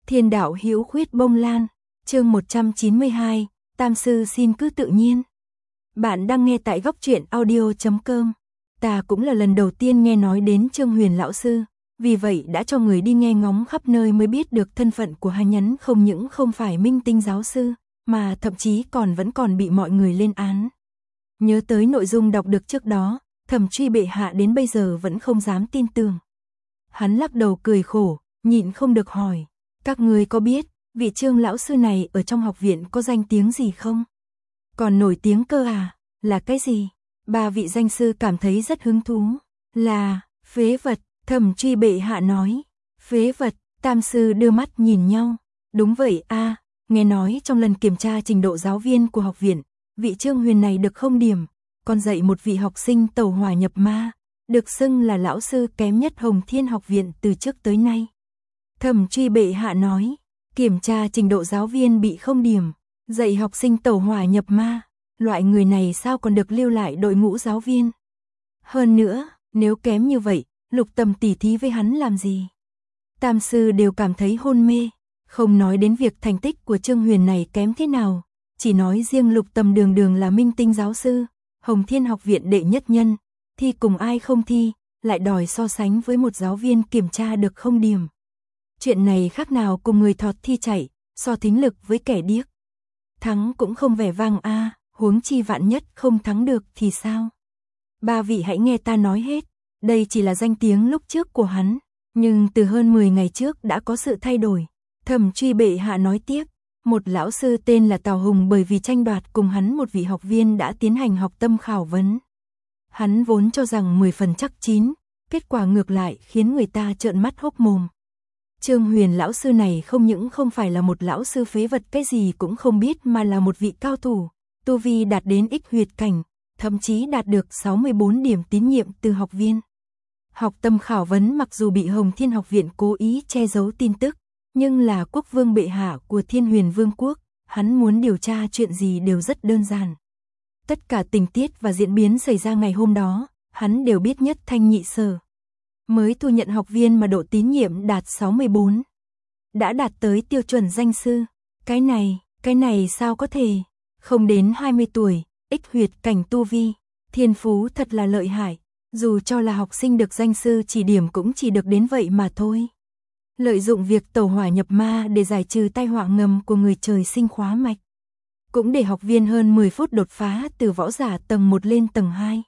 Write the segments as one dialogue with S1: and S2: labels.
S1: Thiên đạo hữu khuyết bông lan, chương 192, Tam sư xin cứ tự nhiên. Bạn đang nghe tại góc truyện audio.com. Ta cũng là lần đầu tiên nghe nói đến Trương Huyền lão sư, vì vậy đã cho người đi nghe ngóng khắp nơi mới biết được thân phận của hắn không những không phải minh tinh giáo sư, mà thậm chí vẫn còn bị mọi người lên án. Nhớ tới nội dung đọc được trước đó, Thẩm Truy bệ hạ đến bây giờ vẫn không dám tin tưởng. Hắn lắc đầu cười khổ, nhịn không được hỏi, các người có biết, vị Trương lão sư này ở trong học viện có danh tiếng gì không? Còn nổi tiếng cơ à? Là cái gì? Ba vị danh sư cảm thấy rất hứng thú. Là, phế vật, Thẩm Truy bệ hạ nói. Phế vật, tam sư đưa mắt nhìn nhau. Đúng vậy a, nghe nói trong lần kiểm tra trình độ giáo viên của học viện, vị Trương Huyền này được 0 điểm, còn dạy một vị học sinh tẩu hỏa nhập ma, được xưng là lão sư kém nhất Hồng Thiên học viện từ trước tới nay. Thẩm Truy bệ hạ nói, kiểm tra trình độ giáo viên bị 0 điểm, dạy học sinh tẩu hỏa nhập ma, loại người này sao còn được lưu lại đội ngũ giáo viên? Hơn nữa, nếu kém như vậy, Lục Tầm tỉ thí với hắn làm gì? Tam sư đều cảm thấy hôn mê, không nói đến việc thành tích của Trương Huyền này kém thế nào, chỉ nói riêng Lục Tầm đường đường là minh tinh giáo sư, Hồng Thiên học viện đệ nhất nhân, thi cùng ai không thi, lại đòi so sánh với một giáo viên kiểm tra được 0 điểm. Chuyện này khác nào cùng người thọt thi chạy, so thính lực với kẻ điếc. Thắng cũng không vẻ vang a, huống chi vạn nhất không thắng được thì sao? Ba vị hãy nghe ta nói hết, đây chỉ là danh tiếng lúc trước của hắn, nhưng từ hơn 10 ngày trước đã có sự thay đổi. Thẩm Truy bệ hạ nói tiếp, một lão sư tên là Tào Hùng bởi vì tranh đoạt cùng hắn một vị học viên đã tiến hành học tâm khảo vấn. Hắn vốn cho rằng 10 phần chắc chín, kết quả ngược lại khiến người ta trợn mắt hốc mồm. Trương Huyền lão sư này không những không phải là một lão sư phế vật cái gì cũng không biết mà là một vị cao thủ, tu vi đạt đến ích huyệt cảnh, thậm chí đạt được 64 điểm tín nhiệm từ học viên. Học tâm khảo vấn mặc dù bị Hồng Thiên học viện cố ý che giấu tin tức, nhưng là quốc vương bệ hạ của Thiên Huyền Vương quốc, hắn muốn điều tra chuyện gì đều rất đơn giản. Tất cả tình tiết và diễn biến xảy ra ngày hôm đó, hắn đều biết nhất thanh nhị sở. Mới thu nhận học viên mà độ tín nhiệm đạt 64. Đã đạt tới tiêu chuẩn danh sư. Cái này sao có thể? Không đến 20 tuổi, ích huyệt cảnh tu vi, thiên phú thật là lợi hại. Dù cho là học sinh được danh sư chỉ điểm cũng chỉ được đến vậy mà thôi. Lợi dụng việc tẩu hỏa nhập ma để giải trừ tai họa ngầm của người trời sinh khóa mạch. Cũng để học viên hơn 10 phút đột phá từ võ giả tầng 1 lên tầng 2.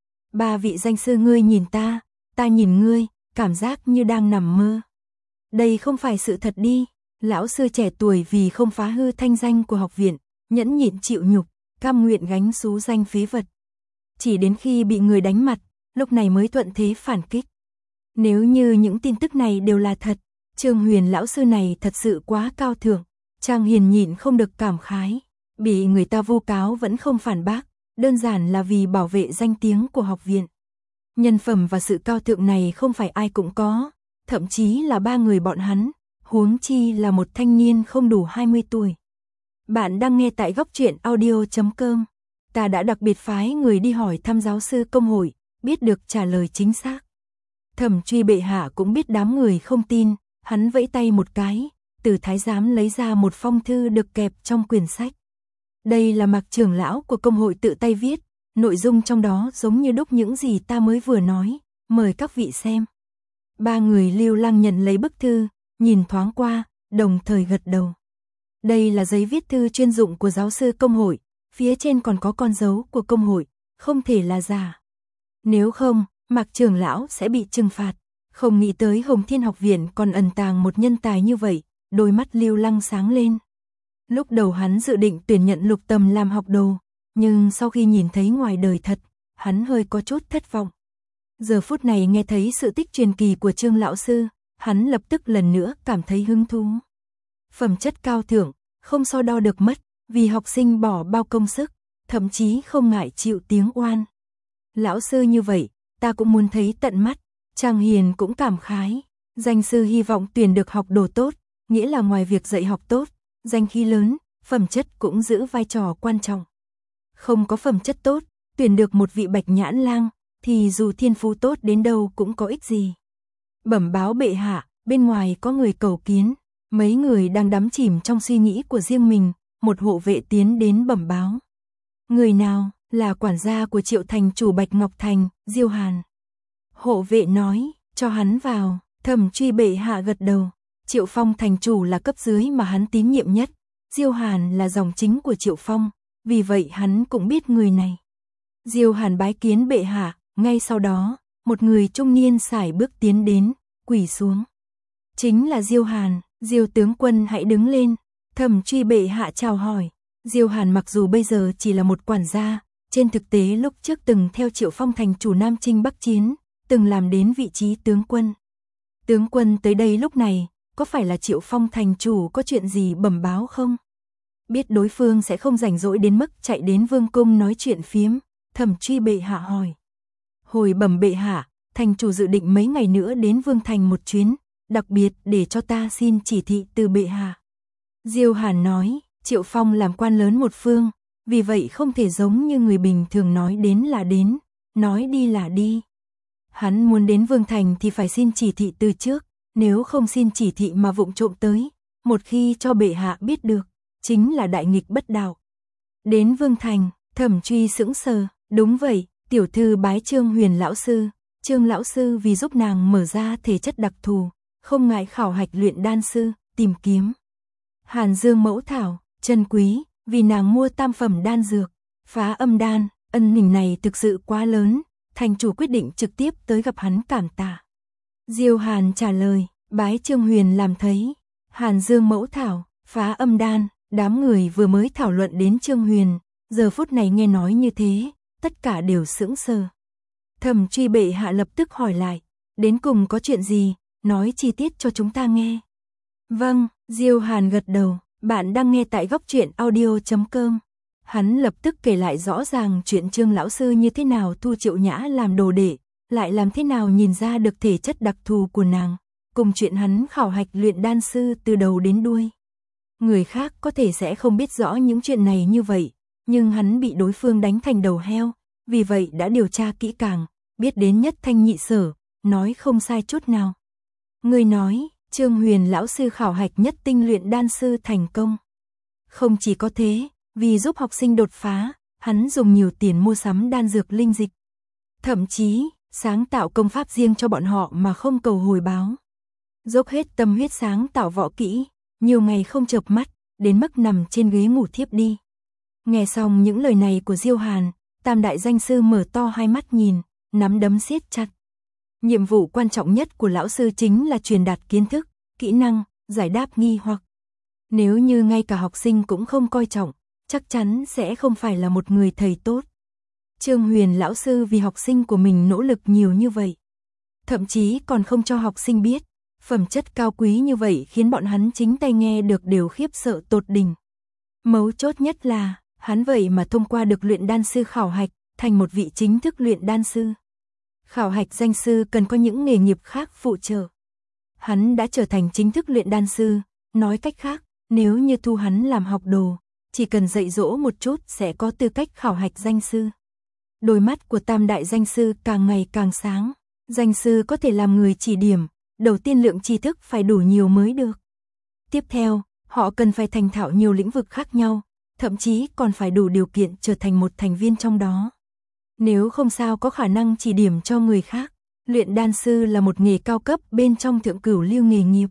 S1: Ba vị danh sư ngươi nhìn ta nhìn ngươi, cảm giác như đang nằm mơ. Đây không phải sự thật đi, lão sư trẻ tuổi vì không phá hư thanh danh của học viện, nhẫn nhịn chịu nhục, cam nguyện gánh xú danh phế vật. Chỉ đến khi bị người đánh mặt, lúc này mới thuận thế phản kích. Nếu như những tin tức này đều là thật, Trương Huyền lão sư này thật sự quá cao thượng. Trang Hiền nhịn không được cảm khái, bị người ta vu cáo vẫn không phản bác, đơn giản là vì bảo vệ danh tiếng của học viện. Nhân phẩm và sự cao thượng này không phải ai cũng có, thậm chí là ba người bọn hắn, huống chi là một thanh niên không đủ 20 tuổi. Bạn đang nghe tại góc truyện audio.com. Ta đã đặc biệt phái người đi hỏi thăm giáo sư công hội, biết được trả lời chính xác. Thẩm Truy bệ hạ cũng biết đám người không tin, hắn vẫy tay một cái, từ thái giám lấy ra một phong thư được kẹp trong quyển sách. Đây là Mạc trưởng lão của công hội tự tay viết, nội dung trong đó giống như đúc những gì ta mới vừa nói, mời các vị xem. Ba người Lưu Lăng nhận lấy bức thư, nhìn thoáng qua, đồng thời gật đầu. Đây là giấy viết thư chuyên dụng của giáo sư công hội, phía trên còn có con dấu của công hội, không thể là giả. Nếu không, Mạc trưởng lão sẽ bị trừng phạt. Không nghĩ tới Hồng Thiên học viện còn ẩn tàng một nhân tài như vậy, đôi mắt Lưu Lăng sáng lên. Lúc đầu hắn dự định tuyển nhận Lục Tầm làm học đồ, nhưng sau khi nhìn thấy ngoài đời thật, hắn hơi có chút thất vọng. Giờ phút này nghe thấy sự tích truyền kỳ của Trương lão sư, hắn lập tức lần nữa cảm thấy hứng thú. Phẩm chất cao thượng, không so đo được mất, vì học sinh bỏ bao công sức, thậm chí không ngại chịu tiếng oan. Lão sư như vậy, ta cũng muốn thấy tận mắt. Trang Hiền cũng cảm khái, danh sư hy vọng tuyển được học đồ tốt, nghĩa là ngoài việc dạy học tốt, danh khí lớn, phẩm chất cũng giữ vai trò quan trọng. Không có phẩm chất tốt, tuyển được một vị Bạch Nhãn Lang, thì dù thiên phú tốt đến đâu cũng có ích gì. Bẩm báo bệ hạ, bên ngoài có người cầu kiến. Mấy người đang đắm chìm trong suy nghĩ của riêng mình, một hộ vệ tiến đến bẩm báo. Người nào? Là quản gia của Triệu thành chủ Bạch Ngọc Thành, Diêu Hàn. Hộ vệ nói, cho hắn vào. Thẩm Truy bệ hạ gật đầu. Triệu Phong thành chủ là cấp dưới mà hắn tín nhiệm nhất. Diêu Hàn là dòng chính của Triệu Phong, vì vậy hắn cũng biết người này. Diêu Hàn bái kiến bệ hạ, ngay sau đó, một người trung niên sải bước tiến đến, quỳ xuống. Chính là Diêu Hàn. Diêu tướng quân hãy đứng lên. Thẩm Truy bệ hạ chào hỏi. Diêu Hàn mặc dù bây giờ chỉ là một quản gia, trên thực tế lúc trước từng theo Triệu Phong thành chủ Nam Chinh Bắc Chiến, từng làm đến vị trí tướng quân. Tướng quân tới đây lúc này, có phải là Triệu Phong thành chủ có chuyện gì bẩm báo không? Biết đối phương sẽ không rảnh rỗi đến mức chạy đến vương cung nói chuyện phiếm, Thẩm Truy bệ hạ hỏi. Hồi bẩm bệ hạ, thành chủ dự định mấy ngày nữa đến Vương Thành một chuyến, đặc biệt để cho ta xin chỉ thị từ bệ hạ. Diêu Hàn nói, Triệu Phong làm quan lớn một phương, vì vậy không thể giống như người bình thường nói đến là đến, nói đi là đi. Hắn muốn đến Vương Thành thì phải xin chỉ thị từ trước, nếu không xin chỉ thị mà vụng trộm tới, một khi cho bệ hạ biết được, chính là đại nghịch bất đạo. Đến Vương Thành, Thẩm Truy sững sờ, đúng vậy, tiểu thư bái Trương Huyền lão sư, Trương lão sư vì giúp nàng mở ra thể chất đặc thù, không ngại khảo hạch luyện đan sư, tìm kiếm Hàn Dương mẫu thảo, chân quý, vì nàng mua tam phẩm đan dược, phá âm đan, ân tình này thực sự quá lớn, thành chủ quyết định trực tiếp tới gặp hắn cảm tạ. Diêu Hàn trả lời, bái Trương Huyền làm thấy, Hàn Dương mẫu thảo, phá âm đan, đám người vừa mới thảo luận đến Trương Huyền, giờ phút này nghe nói như thế, tất cả đều sững sờ. Thẩm Truy bệ hạ lập tức hỏi lại, đến cùng có chuyện gì, nói chi tiết cho chúng ta nghe. Vâng, Diêu Hàn gật đầu, bạn đang nghe tại góc truyện audio.com. Hắn lập tức kể lại rõ ràng chuyện Trương lão sư như thế nào thu Triệu Nhã làm đồ đệ, lại làm thế nào nhìn ra được thể chất đặc thù của nàng, cùng chuyện hắn khảo hạch luyện đan sư từ đầu đến đuôi. Người khác có thể sẽ không biết rõ những chuyện này như vậy, nhưng hắn bị đối phương đánh thành đầu heo, vì vậy đã điều tra kỹ càng, biết đến nhất thanh nhị sở, nói không sai chút nào. Người nói, Trương Huyền lão sư khảo hạch nhất tinh luyện đan sư thành công. Không chỉ có thế, vì giúp học sinh đột phá, hắn dùng nhiều tiền mua sắm đan dược linh dịch. Thậm chí, sáng tạo công pháp riêng cho bọn họ mà không cầu hồi báo. Dốc hết tâm huyết sáng tạo võ kỹ, nhiều ngày không chợp mắt, đến mức nằm trên ghế ngủ thiếp đi. Nghe xong những lời này của Diêu Hàn, tam đại danh sư mở to hai mắt nhìn, nắm đấm siết chặt. Nhiệm vụ quan trọng nhất của lão sư chính là truyền đạt kiến thức, kỹ năng, giải đáp nghi hoặc. Nếu như ngay cả học sinh cũng không coi trọng, chắc chắn sẽ không phải là một người thầy tốt. Trương Huyền lão sư vì học sinh của mình nỗ lực nhiều như vậy, thậm chí còn không cho học sinh biết, phẩm chất cao quý như vậy khiến bọn hắn chính tay nghe được đều khiếp sợ tột đỉnh. Mấu chốt nhất là, hắn vậy mà thông qua được luyện đan sư khảo hạch, thành một vị chính thức luyện đan sư. Khảo hạch danh sư cần có những nghề nghiệp khác phụ trợ. Hắn đã trở thành chính thức luyện đan sư, nói cách khác, nếu như thu hắn làm học đồ, chỉ cần dạy dỗ một chút sẽ có tư cách khảo hạch danh sư. Đôi mắt của tam đại danh sư càng ngày càng sáng, danh sư có thể làm người chỉ điểm, đầu tiên lượng tri thức phải đủ nhiều mới được. Tiếp theo, họ cần phải thành thạo nhiều lĩnh vực khác nhau, thậm chí còn phải đủ điều kiện trở thành một thành viên trong đó. Nếu không sao có khả năng chỉ điểm cho người khác, luyện đan sư là một nghề cao cấp bên trong thượng cửu lưu nghề nghiệp.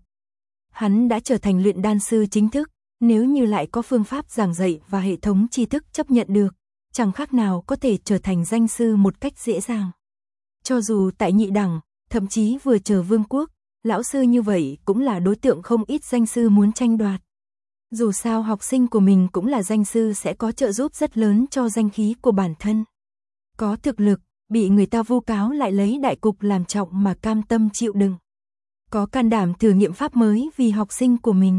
S1: Hắn đã trở thành luyện đan sư chính thức, nếu như lại có phương pháp giảng dạy và hệ thống tri thức chấp nhận được, chẳng khác nào có thể trở thành danh sư một cách dễ dàng. Cho dù tại nhị đẳng, thậm chí vừa chờ vương quốc, lão sư như vậy cũng là đối tượng không ít danh sư muốn tranh đoạt. Dù sao học sinh của mình cũng là danh sư sẽ có trợ giúp rất lớn cho danh khí của bản thân. Có thực lực, bị người ta vu cáo lại lấy đại cục làm trọng mà cam tâm chịu đựng. Có can đảm thử nghiệm pháp mới vì học sinh của mình.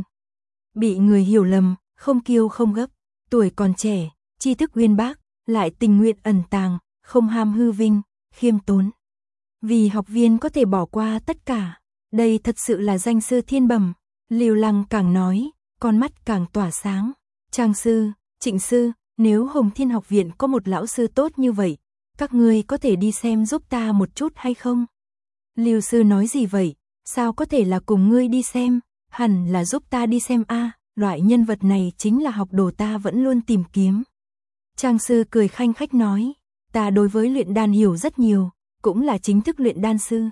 S1: Bị người hiểu lầm, không kiêu không gấp, tuổi còn trẻ, tri thức uyên bác, lại tình nguyện ẩn tàng, không ham hư vinh, khiêm tốn. Vì học viên có thể bỏ qua tất cả, đây thật sự là danh sư thiên bẩm. Lưu Lăng càng nói, con mắt càng tỏa sáng. Trang sư, Trịnh sư, nếu Hồng Thiên học viện có một lão sư tốt như vậy, các ngươi có thể đi xem giúp ta một chút hay không? Lưu sư nói gì vậy? Sao có thể là cùng ngươi đi xem? Hẳn là giúp ta đi xem a, loại nhân vật này chính là học đồ ta vẫn luôn tìm kiếm. Trang sư cười khanh khách nói, ta đối với luyện đan hiểu rất nhiều, cũng là chính thức luyện đan sư.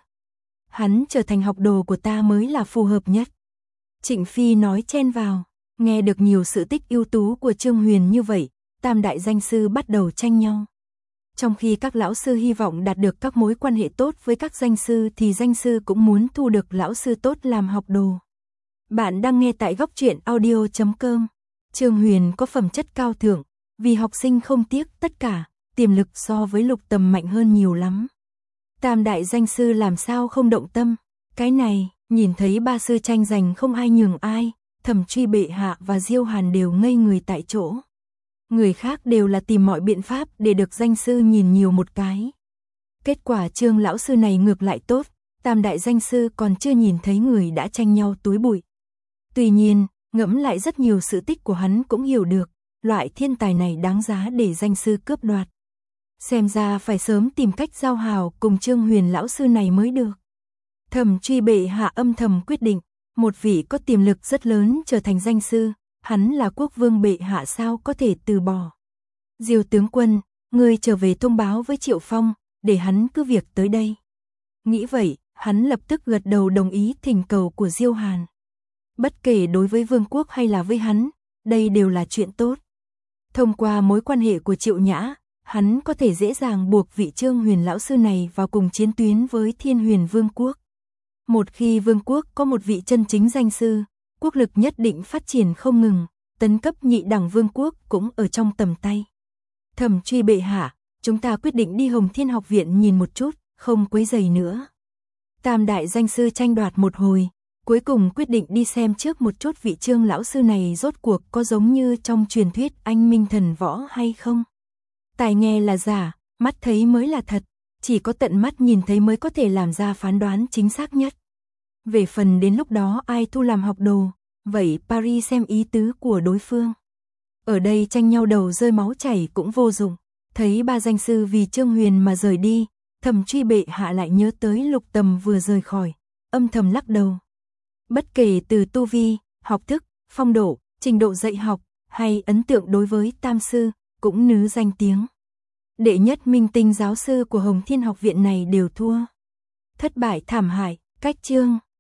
S1: Hắn trở thành học đồ của ta mới là phù hợp nhất. Trịnh Phi nói chen vào, nghe được nhiều sự tích ưu tú của Trương Huyền như vậy, tam đại danh sư bắt đầu tranh nhau. Trong khi các lão sư hy vọng đạt được các mối quan hệ tốt với các danh sư thì danh sư cũng muốn thu được lão sư tốt làm học đồ. Bạn đang nghe tại góc truyện audio.com. Trương Huyền có phẩm chất cao thượng, vì học sinh không tiếc tất cả, tiềm lực so với Lục Tầm mạnh hơn nhiều lắm. Tam đại danh sư làm sao không động tâm, cái này, nhìn thấy ba sư tranh giành không ai nhường ai, Thẩm Truy bệ hạ và Diêu Hàn đều ngây người tại chỗ. Người khác đều là tìm mọi biện pháp để được danh sư nhìn nhiều một cái. Kết quả Trương lão sư này ngược lại tốt, tam đại danh sư còn chưa nhìn thấy người đã tranh nhau túi bụi. Tuy nhiên, ngẫm lại rất nhiều sự tích của hắn cũng hiểu được, loại thiên tài này đáng giá để danh sư cướp đoạt. Xem ra phải sớm tìm cách giao hảo cùng Trương Huyền lão sư này mới được. Thẩm Truy bệ hạ âm thầm quyết định, một vị có tiềm lực rất lớn trở thành danh sư, hắn là quốc vương bệ hạ sao có thể từ bỏ. Diêu tướng quân, ngươi trở về thông báo với Triệu Phong, để hắn cứ việc tới đây. Nghĩ vậy, hắn lập tức gật đầu đồng ý thỉnh cầu của Diêu Hàn. Bất kể đối với vương quốc hay là với hắn, đây đều là chuyện tốt. Thông qua mối quan hệ của Triệu Nhã, hắn có thể dễ dàng buộc vị Trương Huyền lão sư này vào cùng chiến tuyến với Thiên Huyền Vương quốc. Một khi vương quốc có một vị chân chính danh sư, quốc lực nhất định phát triển không ngừng, tấn cấp nhị đẳng vương quốc cũng ở trong tầm tay. Thẩm Truy bệ hạ, chúng ta quyết định đi Hồng Thiên học viện nhìn một chút, không quấy rầy nữa. Tam đại danh sư tranh đoạt một hồi, cuối cùng quyết định đi xem trước một chút vị Trương lão sư này rốt cuộc có giống như trong truyền thuyết anh minh thần võ hay không. Tai nghe là giả, mắt thấy mới là thật, chỉ có tận mắt nhìn thấy mới có thể làm ra phán đoán chính xác nhất. Về phần đến lúc đó ai thu làm học đồ, vậy Paris xem ý tứ của đối phương. Ở đây tranh nhau đầu rơi máu chảy cũng vô dụng, thấy ba danh sư vì Trương Huyền mà rời đi, Thẩm Truy bệ hạ lại nhớ tới Lục Tầm vừa rời khỏi, âm thầm lắc đầu. Bất kể từ tu vi, học thức, phong độ, trình độ dạy học, hay ấn tượng đối với tam sư, cũng nứ danh tiếng. Đệ nhất minh tinh giáo sư của Hồng Thiên học viện này đều thua. Thất bại thảm hại, cách chương.